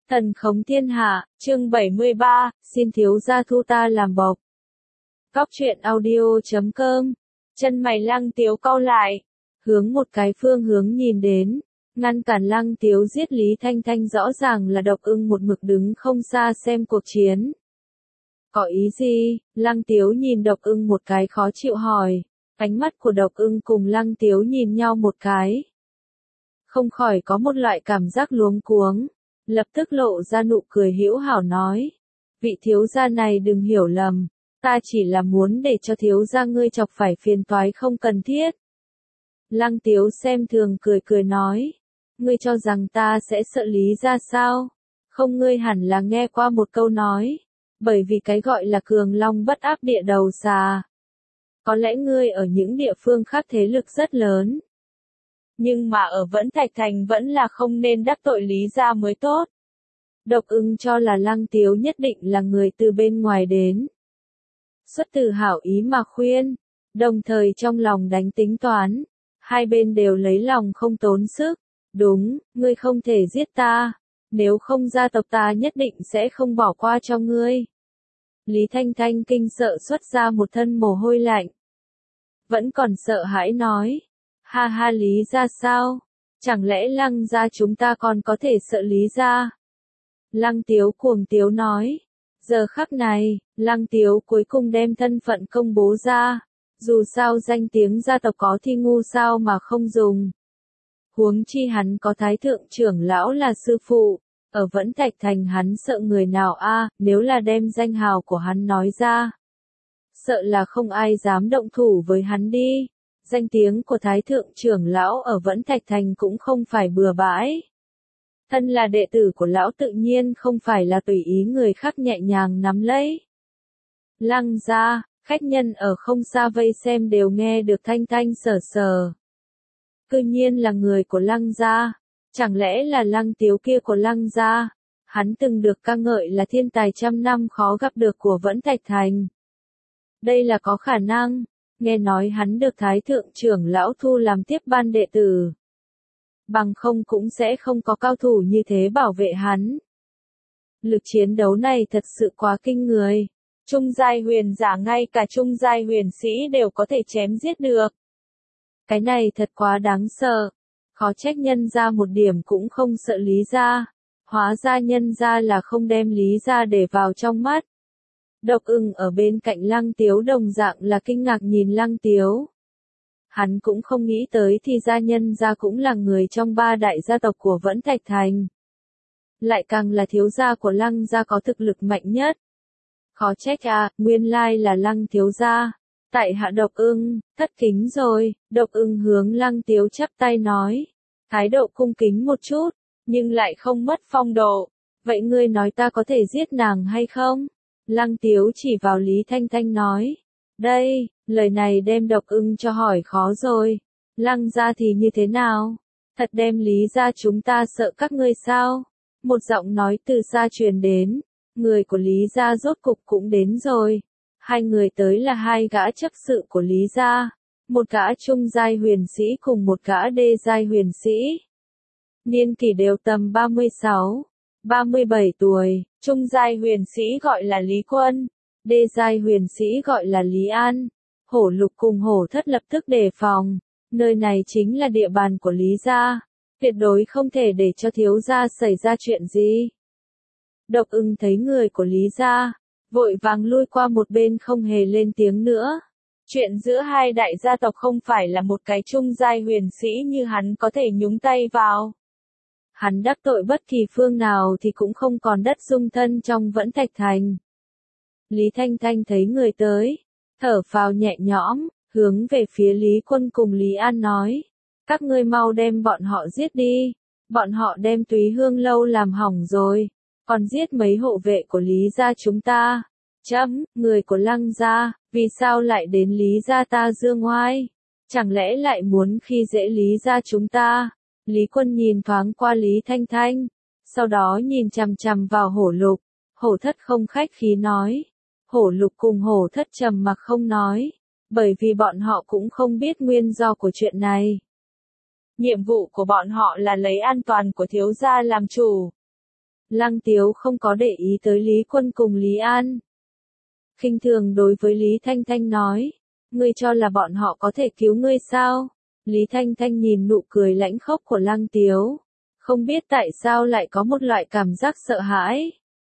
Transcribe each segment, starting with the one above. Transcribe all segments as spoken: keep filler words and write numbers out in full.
Thần khống thiên hạ, chương bảy mươi ba, xin thiếu gia thu ta làm bộc. Cóc truyện audio chấm com, chân mày Lăng Tiếu cau lại, hướng một cái phương hướng nhìn đến, ngăn cản Lăng Tiếu giết Lý Thanh Thanh rõ ràng là Độc Ưng một mực đứng không xa xem cuộc chiến. Có ý gì? Lăng Tiếu nhìn Độc Ưng một cái khó chịu hỏi, ánh mắt của Độc Ưng cùng Lăng Tiếu nhìn nhau một cái. Không khỏi có một loại cảm giác luống cuống. Lập tức lộ ra nụ cười hữu hảo nói, vị thiếu gia này đừng hiểu lầm, ta chỉ là muốn để cho thiếu gia ngươi chọc phải phiền toái không cần thiết. Lăng Tiếu xem thường cười cười nói, ngươi cho rằng ta sẽ sợ Lý gia sao? Không, ngươi hẳn là nghe qua một câu nói, bởi vì cái gọi là cường long bất áp địa đầu xà. Có lẽ ngươi ở những địa phương khác thế lực rất lớn. Nhưng mà ở Vẫn Thạch Thành vẫn là không nên đắc tội Lý gia mới tốt. Độc Ưng cho là Lăng Tiếu nhất định là người từ bên ngoài đến. Xuất từ hảo ý mà khuyên, đồng thời trong lòng đánh tính toán. Hai bên đều lấy lòng không tốn sức. Đúng, ngươi không thể giết ta. Nếu không gia tộc ta nhất định sẽ không bỏ qua cho ngươi. Lý Thanh Thanh kinh sợ xuất ra một thân mồ hôi lạnh. Vẫn còn sợ hãi nói. Ha ha, Lý gia sao? Chẳng lẽ Lăng gia chúng ta còn có thể sợ Lý gia? Lăng Tiếu cuồng tiếu nói. Giờ khắc này, Lăng Tiếu cuối cùng đem thân phận công bố ra. Dù sao danh tiếng gia tộc có thì ngu sao mà không dùng. Huống chi hắn có thái thượng trưởng lão là sư phụ. Ở Vẫn Thạch Thành hắn sợ người nào a? À, nếu là đem danh hào của hắn nói ra. Sợ là không ai dám động thủ với hắn đi. Danh tiếng của Thái Thượng trưởng lão ở Vẫn Thạch Thành cũng không phải bừa bãi. Thân là đệ tử của lão tự nhiên không phải là tùy ý người khác nhẹ nhàng nắm lấy. Lăng gia, khách nhân ở không xa vây xem đều nghe được thanh thanh sở sờ. Cư nhiên là người của Lăng gia, chẳng lẽ là Lăng Tiếu kia của Lăng gia, hắn từng được ca ngợi là thiên tài trăm năm khó gặp được của Vẫn Thạch Thành. Đây là có khả năng. Nghe nói hắn được Thái Thượng trưởng lão thu làm tiếp ban đệ tử. Bằng không cũng sẽ không có cao thủ như thế bảo vệ hắn. Lực chiến đấu này thật sự quá kinh người. Trung giai huyền giả ngay cả trung giai huyền sĩ đều có thể chém giết được. Cái này thật quá đáng sợ. Khó trách nhân ra một điểm cũng không sợ Lý gia. Hóa ra nhân ra là không đem Lý gia để vào trong mắt. Độc Ưng ở bên cạnh Lăng Tiếu đồng dạng là kinh ngạc nhìn Lăng Tiếu. Hắn cũng không nghĩ tới thì gia nhân gia cũng là người trong ba đại gia tộc của Vẫn Thạch Thành. Lại càng là thiếu gia của Lăng gia có thực lực mạnh nhất. Khó trách à, nguyên lai là Lăng thiếu gia. Tại hạ Độc Ưng, thất kính rồi. Độc Ưng hướng Lăng Tiếu chắp tay nói. Thái độ cung kính một chút, nhưng lại không mất phong độ. Vậy ngươi nói ta có thể giết nàng hay không? Lăng Tiếu chỉ vào Lý Thanh Thanh nói. Đây, lời này đem Độc Ưng cho hỏi khó rồi. Lăng gia thì như thế nào? Thật đem Lý gia chúng ta sợ các ngươi sao? Một giọng nói từ xa truyền đến. Người của Lý gia rốt cục cũng đến rồi. Hai người tới là hai gã chấp sự của Lý gia. Một gã trung giai huyền sĩ cùng một gã đê giai huyền sĩ. Niên kỷ đều tầm ba mươi sáu, ba mươi bảy tuổi. Trung giai huyền sĩ gọi là Lý Quân, đê giai huyền sĩ gọi là Lý An. Hổ Lục cùng Hổ Thất lập tức đề phòng, nơi này chính là địa bàn của Lý gia, tuyệt đối không thể để cho thiếu gia xảy ra chuyện gì. Độc Ưng thấy người của Lý gia, vội vàng lui qua một bên không hề lên tiếng nữa. Chuyện giữa hai đại gia tộc không phải là một cái trung giai huyền sĩ như hắn có thể nhúng tay vào. Hắn đắc tội bất kỳ phương nào thì cũng không còn đất dung thân trong Vẫn Thạch Thành. Lý Thanh Thanh thấy người tới, thở phào nhẹ nhõm, hướng về phía Lý Quân cùng Lý An nói. Các ngươi mau đem bọn họ giết đi, bọn họ đem Túy Hương lâu làm hỏng rồi, còn giết mấy hộ vệ của Lý gia chúng ta. Chấm, người của Lăng gia, vì sao lại đến Lý gia ta dương oai? Chẳng lẽ lại muốn khi dễ Lý gia chúng ta? Lý Quân nhìn thoáng qua Lý Thanh Thanh, sau đó nhìn chằm chằm vào Hổ Lục. Hổ Thất không khách khí nói. Hổ Lục cùng Hổ Thất trầm mặc không nói, bởi vì bọn họ cũng không biết nguyên do của chuyện này. Nhiệm vụ của bọn họ là lấy an toàn của thiếu gia làm chủ. Lăng Tiếu không có để ý tới Lý Quân cùng Lý An. Khinh thường đối với Lý Thanh Thanh nói, ngươi cho là bọn họ có thể cứu ngươi sao? Lý Thanh Thanh nhìn nụ cười lãnh khốc của Lăng Tiếu, không biết tại sao lại có một loại cảm giác sợ hãi.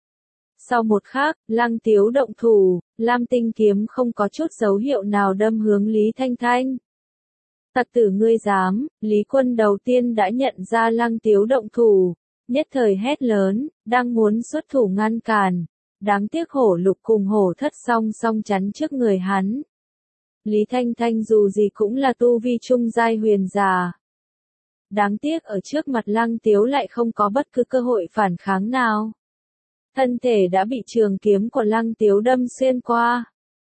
Sau một khắc, Lăng Tiếu động thủ, Lam Tinh kiếm không có chút dấu hiệu nào đâm hướng Lý Thanh Thanh. Tặc tử ngươi dám, Lý Quân đầu tiên đã nhận ra Lăng Tiếu động thủ, nhất thời hét lớn, đang muốn xuất thủ ngăn cản. Đáng tiếc Hổ Lục cùng Hổ Thất song song chắn trước người hắn. Lý Thanh Thanh dù gì cũng là tu vi trung giai huyền già. Đáng tiếc ở trước mặt Lăng Tiếu lại không có bất cứ cơ hội phản kháng nào. Thân thể đã bị trường kiếm của Lăng Tiếu đâm xuyên qua.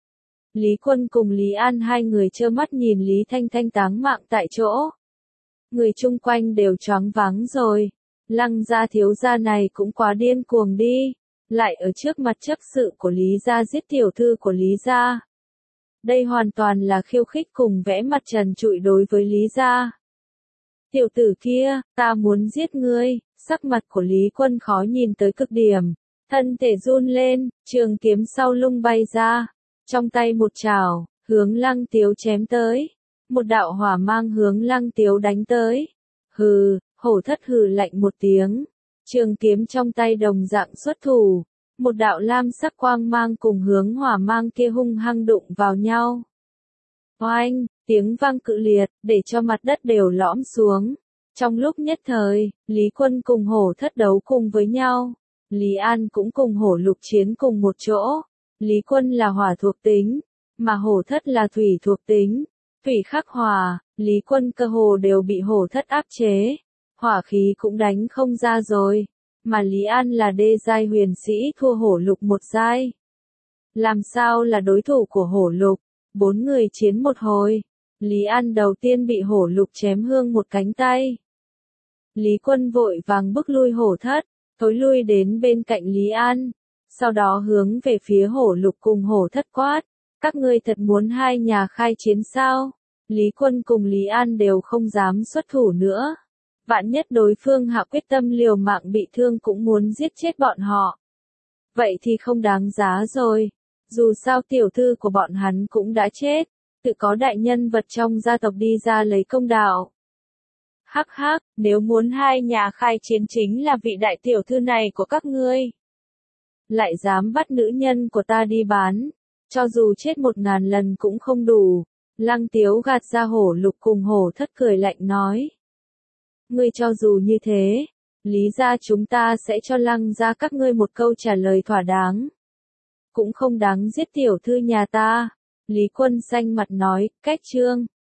Lý Quân cùng Lý An hai người trơ mắt nhìn Lý Thanh Thanh táng mạng tại chỗ. Người chung quanh đều choáng váng rồi. Lăng gia thiếu gia này cũng quá điên cuồng đi. Lại ở trước mặt chấp sự của Lý gia giết tiểu thư của Lý gia. Đây hoàn toàn là khiêu khích cùng vẽ mặt trần trụi đối với Lý gia. Tiểu tử kia, ta muốn giết ngươi, sắc mặt của Lý Quân khó nhìn tới cực điểm. Thân thể run lên, trường kiếm sau lưng bay ra. Trong tay một chảo, hướng Lăng Tiếu chém tới. Một đạo hỏa mang hướng Lăng Tiếu đánh tới. Hừ, Hổ Thất hừ lạnh một tiếng. Trường kiếm trong tay đồng dạng xuất thủ. Một đạo lam sắc quang mang cùng hướng hỏa mang kia hung hăng đụng vào nhau. Oanh, tiếng vang cự liệt, để cho mặt đất đều lõm xuống. Trong lúc nhất thời, Lý Quân cùng Hổ Thất đấu cùng với nhau. Lý An cũng cùng Hổ Lục chiến cùng một chỗ. Lý Quân là hỏa thuộc tính, mà Hổ Thất là thủy thuộc tính. Thủy khắc hỏa, Lý Quân cơ hồ đều bị Hổ Thất áp chế. Hỏa khí cũng đánh không ra rồi. Mà Lý An là đê giai huyền sĩ thua Hổ Lục một giai. Làm sao là đối thủ của Hổ Lục? Bốn người chiến một hồi. Lý An đầu tiên bị Hổ Lục chém hương một cánh tay. Lý Quân vội vàng bước lui Hổ Thất, thối lui đến bên cạnh Lý An. Sau đó hướng về phía Hổ Lục cùng Hổ Thất quát. Các ngươi thật muốn hai nhà khai chiến sao? Lý Quân cùng Lý An đều không dám xuất thủ nữa. Vạn nhất đối phương hạ quyết tâm liều mạng bị thương cũng muốn giết chết bọn họ. Vậy thì không đáng giá rồi. Dù sao tiểu thư của bọn hắn cũng đã chết. Tự có đại nhân vật trong gia tộc đi ra lấy công đạo. Hắc hắc, nếu muốn hai nhà khai chiến chính là vị đại tiểu thư này của các ngươi. Lại dám bắt nữ nhân của ta đi bán. Cho dù chết một ngàn lần cũng không đủ. Lăng Tiếu gạt ra Hổ Lục cùng Hổ Thất cười lạnh nói. Ngươi cho dù như thế, Lý gia chúng ta sẽ cho Lăng gia các ngươi một câu trả lời thỏa đáng. Cũng không đáng giết tiểu thư nhà ta. Lý Quân xanh mặt nói, cách trương.